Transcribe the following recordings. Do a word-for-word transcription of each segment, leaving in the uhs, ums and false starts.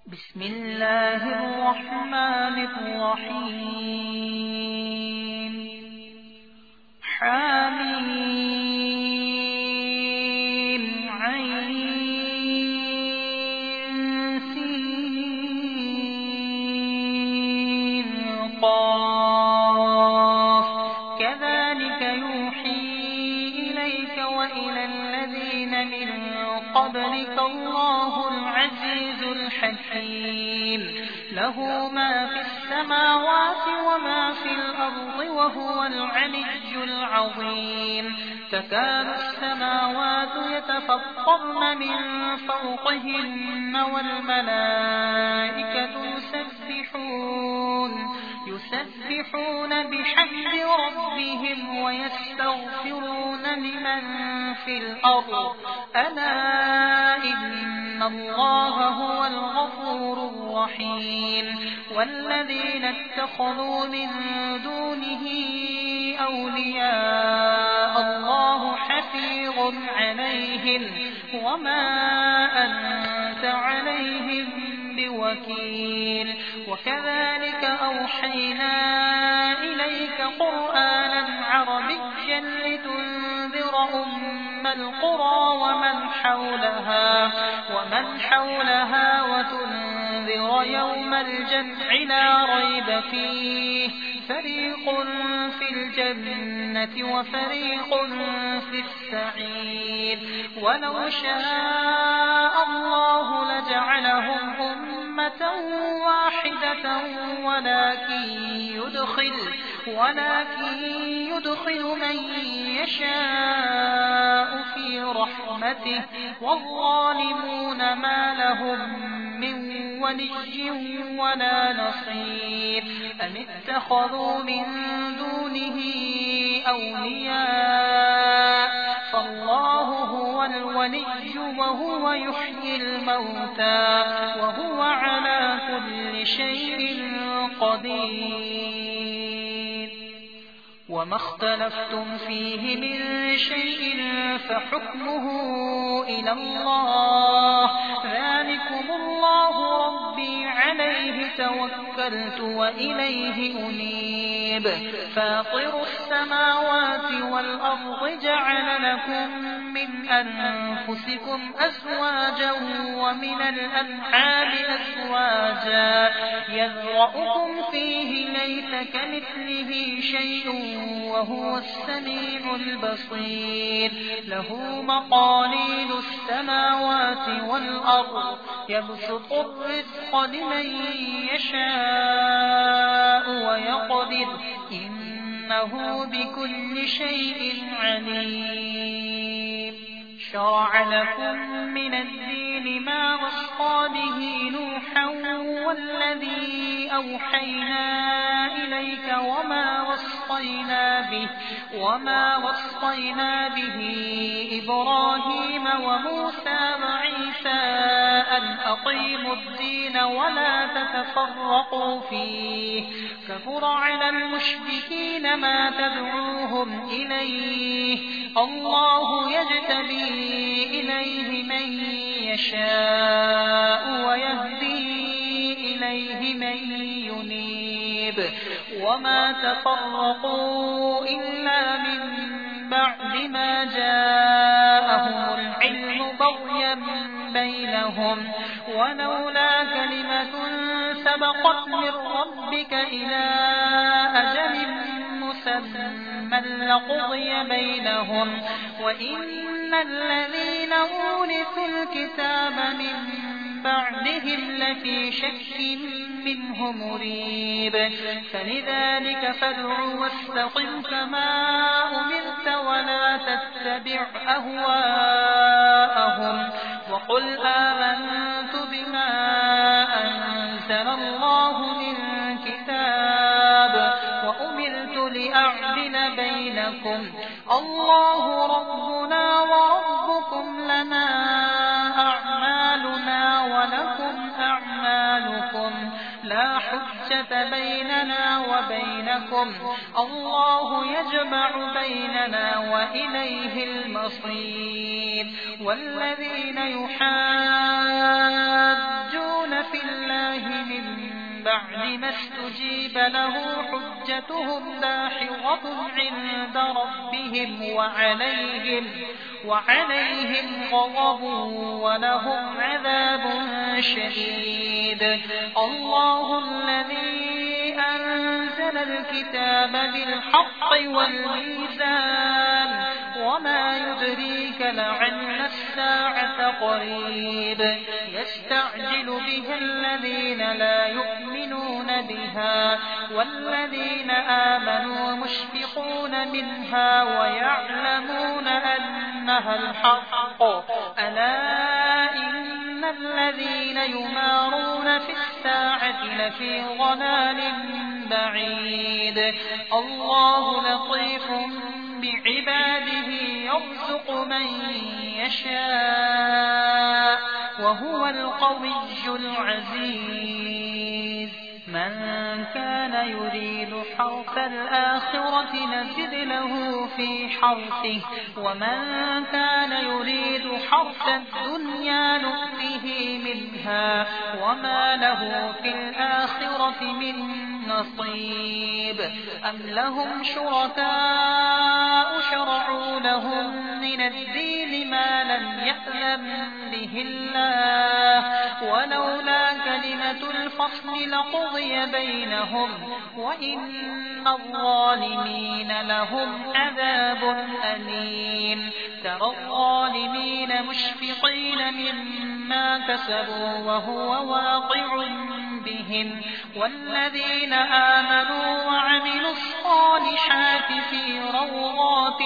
بسم الله الرحمن الرحيم حميم عين سين قاف كذلك يوحي إليك وإلى الذين من قبلك الله العزيز الحكيم له ما في السماوات وما في الأرض وهو العلي العظيم تكاد السماوات يتفطرن من فوقهن والملائكة يسبحون يسبحون بحمد ربهم ويستغفرون لمن في الأرض ألا إن الله هو الغفور الرحيم والذين اتخذوا من دونه أولياء الله حفيظ عليهم وما أنت عليهم بوكيل وكذلك أوحينا إليك قرآنا عربيا لتنذر أم القرى ومن حولها ومن حولها وتنذر يوم الجمع لا ريب فيه فريق في الجنة وفريق في السعير ولو شاء الله لجعلهم أمة واحدة ولكن يدخل ولكن يدخل من يشاء في رحمته والظالمون ما لهم من ولي ولا نصير أم اتخذوا من دونه أولياء فالله هو الولي وهو يحيي الموتى وهو على كل شيء قدير وما اختلفتم فيه من شيء فحكمه إلى الله ذلكم الله ربي عليه توكلت وإليه أنيب فاطر السماوات والأرض جعل لكم من أنفسكم أزواجا ومن الأنعام أزواجا يذرأكم فيه ليس كمثله شيء وهو السميع البصير له مقاليد السماوات والأرض يبسط الرزق لمن يشاء ويقدر إنه بكل شيء عليم شرع لكم من الدين ما وصى به نوحا والذي أوحينا إليك وما وصينا به وما وصينا به إبراهيم وموسى وعيسى أن أقيموا الدين ولا تتفرقوا فيه كبر على المشركين ما تدعوهم إليه الله يجتبي إليه من يشاء ويهدي إليه من ينيب وما تفرقوا إلا من بعد ما جاءهم العلم بغيا بينهم ولولا كلمة سبقت من ربك إلى أجل مسمى لقضي بينهم وإن الذين أورثوا الكتاب من بعدهم لفي شك منه مريب فلذلك فادع واستقم كما أمرت ولا تتبع أهواءهم وقل آمنت بما أنزل الله من كتاب وأمرت لأعدل بينكم الله ربنا وربكم لنا أعمالنا ولكم أعمالكم لا حجة بيننا وبينكم الله يجمع بيننا وإليه المصير والذين يحاجون في الله من بعد ما استجيب له حجتهم داحضة عند ربهم وعليهم, وعليهم غضب ولهم عذاب شديد. الله الذي أنزل الكتاب بالحق والميزان وما يدريك لعل الساعة قريب. يستعجل بها الذين لا يؤمنون بها والذين آمنوا مشفقون منها ويعلمون أنها الحق. ألا إن الذين يمارون في الساعة لفي ضلال بعيد. الله لطيف بعباده يرزق من يشاء وهو القوي العزيز. من كان يريد حرث الآخرة نزد له في حرثه ومن كان يريد حرث الدنيا نؤته منها وما له في الآخرة من نصيب. أم لهم شركاء شرعوا لهم من الدين ما لم يأذن به الله ولولا كلمة الفصل لقضي بينهم وإن الظالمين لهم عذاب أليم. ترى الظالمين مشفقين مما كسبوا وهو واقع بهم والذين آمنوا وعملوا الصالحات في روضات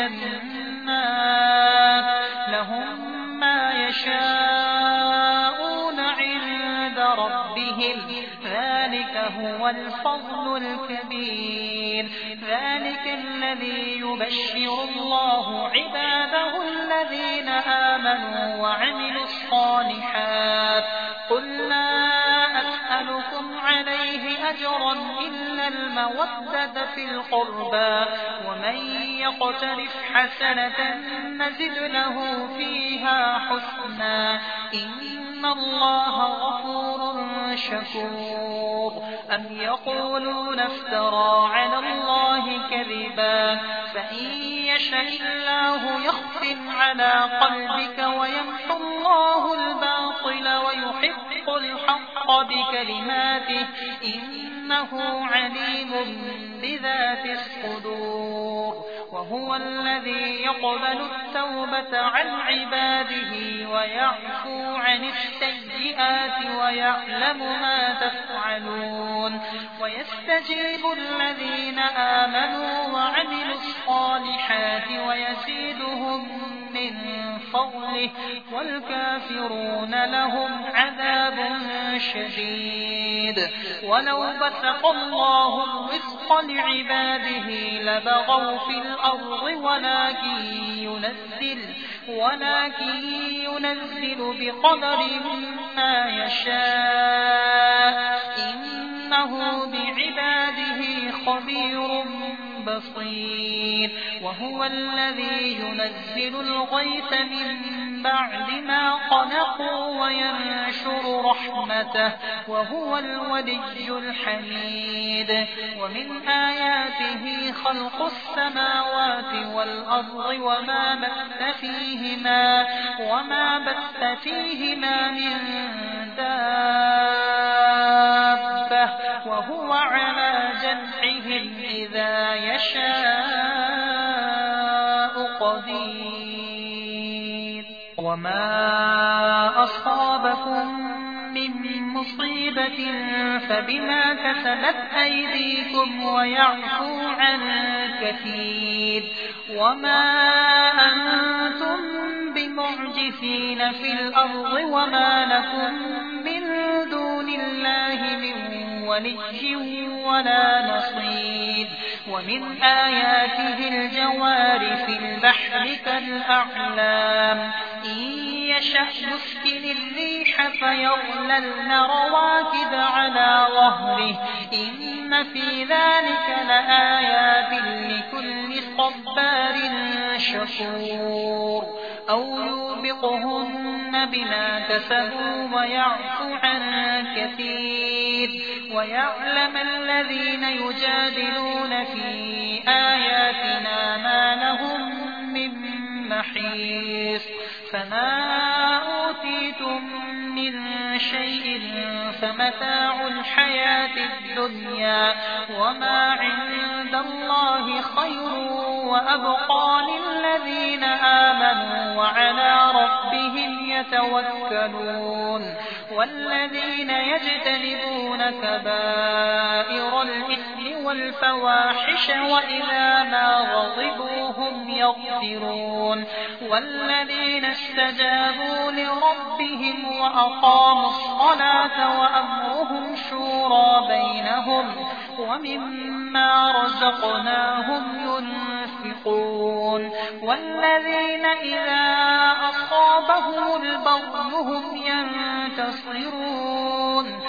الجنات لهم ما يشاءون عند ربهم ذلك هو الفضل الكبير. ذلك الذي يبشر الله عباده الذين آمنوا وعملوا الصالحات. قل لا أسألكم عليه أجرا إلا المودة في القربى ومن يقترف حسنة نزد له فيها حسنا إن الله غفور شكور. أم يقولون افترى على الله كذبا فإن يشاء الله يختم على قلبك ويمحو الله الباطل ويحق الحق بكلماته إنه عليم بذات الصدور. وهو الذي يقبل التوبة عن عباده ويعفو عن السيئات ويعلم ما تفعلون ويستجيب الذين آمنوا وعملوا الصالحات ويزيدهم من فضله والكافرون لهم عذاب شديد. ولو بسط الله الرزق لعباده لبغوا في الأرض ولكن ينزل, ولكن ينزل بقدر ما يشاء إنه بعباده خبير بصير. وهو الذي ينزل الغيث من بعد ما قنطوا وينشر رحمته وهو الولي الحميد. ومن آياته خلق السماوات والأرض وما بث فيهما, وما بث فيهما من دابة وهو على جمعهم إذا يشاء قدير. وما أصابكم من مصيبة فبما كسبت أيديكم ويعفو عن كثير. وما أنتم بمعجزين في الأرض وما لكم من دون الله من ولي ولا نصير. ومن آياته الجوار في البحر كالأعلام إن يشأ يسكن الريح فيظللن رواكد على ظهره إن في ذلك لآيات لكل صبار شكور. أو يوبقهن بما كسبوا ويعفو عن كثير ويعلم الذين يجادلون في آياتنا ما لهم من محيص فما أوتيتم من شيء فمتاع الحياة الدنيا وما عند الله خير وأبقى للذين آمنوا وعلى ربهم يتوكلون والذين يجتنبون كبائر الإثم والفواحش وإذا ما غضبوا هم يغفرون والذين استجابوا لربهم وأقاموا الصلاة وأمرهم شورى بينهم ومما رزقناهم ينفقون والذين إذا أصابهم البغي هم ينتصرون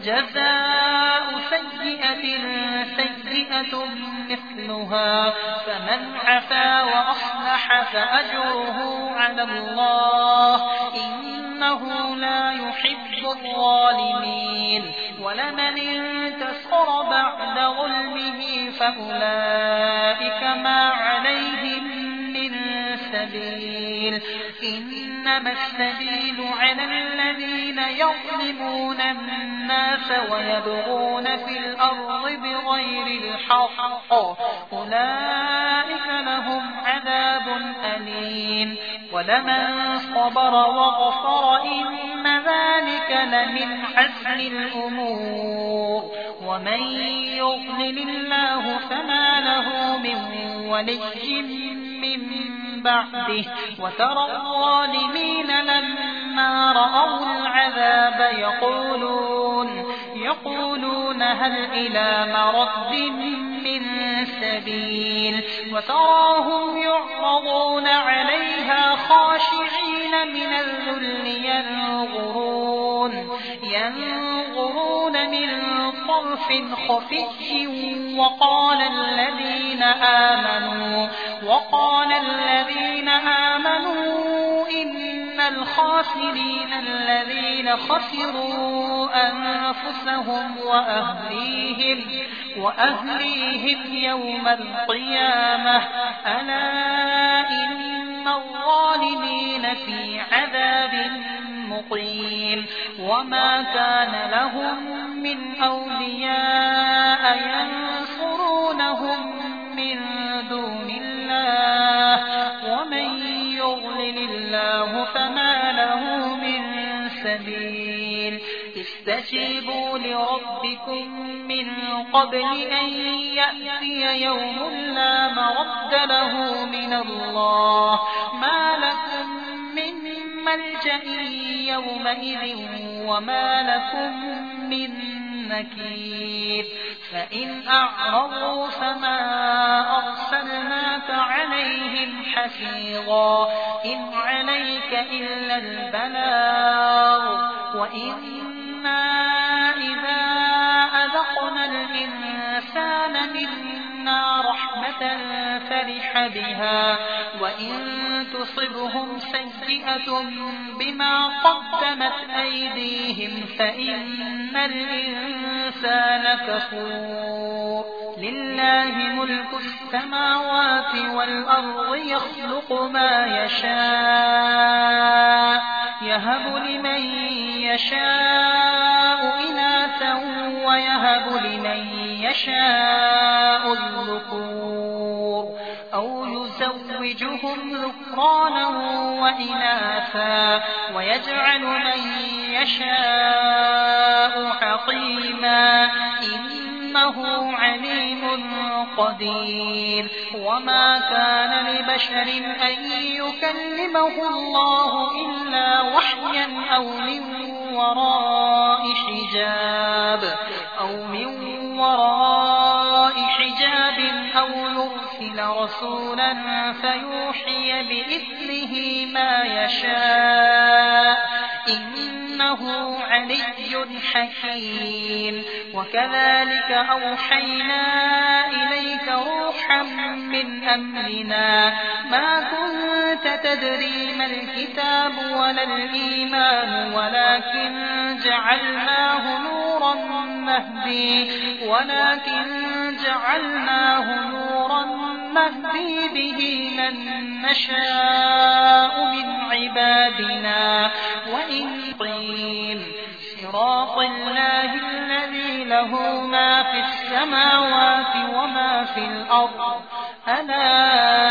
وجزاء سيئة سيئة مثلها فمن عفا وأصلح فأجره على الله إنه لا يحب الظالمين ولمن انتصر بعد ظلمه فأولئك ما عليهم من سبيل إنما السبيل على الذين يظلمون الناس ويبغون في الأرض بغير الحق أولئك لهم عذاب أليم ولمن صبر وغفر إن ذلك لمن عزم الأمور ومن يضلل الله فما له من ولي من بعده وترى الظالمين لما رأوا العذاب يقولون يقولون هل إلى مرد من سبيل وتراهم يعرضون عليها خاشعين من الذل ينظرون ينظرون من طرف خفي وقال الذين آمنوا وقال الذين آمنوا إن الخاسرين الذين خسروا أنفسهم وأهليهم وأهليهم يوم القيامة ألا إن الظالمين في عذاب مقيم وما كان لهم من أولياء ينصرونهم من دون الله ومن يضلل الله فما له من سبيل استجيبوا لربكم من قبل أن يأتي يوم لا مرد له من الله ما لكم من ملجأ يومئذ وما لكم من نكير فإن أعرضوا فما أرسلناك عليهم حفيظا إن عليك إلا البلاغ وإنا إذا أذقنا الإنسان منا رحمة فرح بها وإن تصبهم سيئة بما قدمت أيديهم فإن الإنسان كفور لله ملك السماوات والأرض يخلق ما يشاء يهب لمن يشاء إناثا ويهب لمن يشاء الذكور أو يزوجهم ذكرانا وإناثا ويجعل من يشاء حقيما إنه عليم قدير وما كان لبشر أن يكلمه الله إلا وحيا أو من وراء حجاب أو من وراء حجاب أو يرسل رسولا فيوحي بإذنه ما يشاء إنه علي حكيم وكذلك أوحينا إليك روحا من أمرنا ما كنت تدري ما الكتاب ولا الإيمان ولكن جعلناه نورا نهدي ولكن جعلناه نورا نهدي به من نشاء من عبادنا وإن صراط الله الذي له ما في السماوات وما في الأرض ألا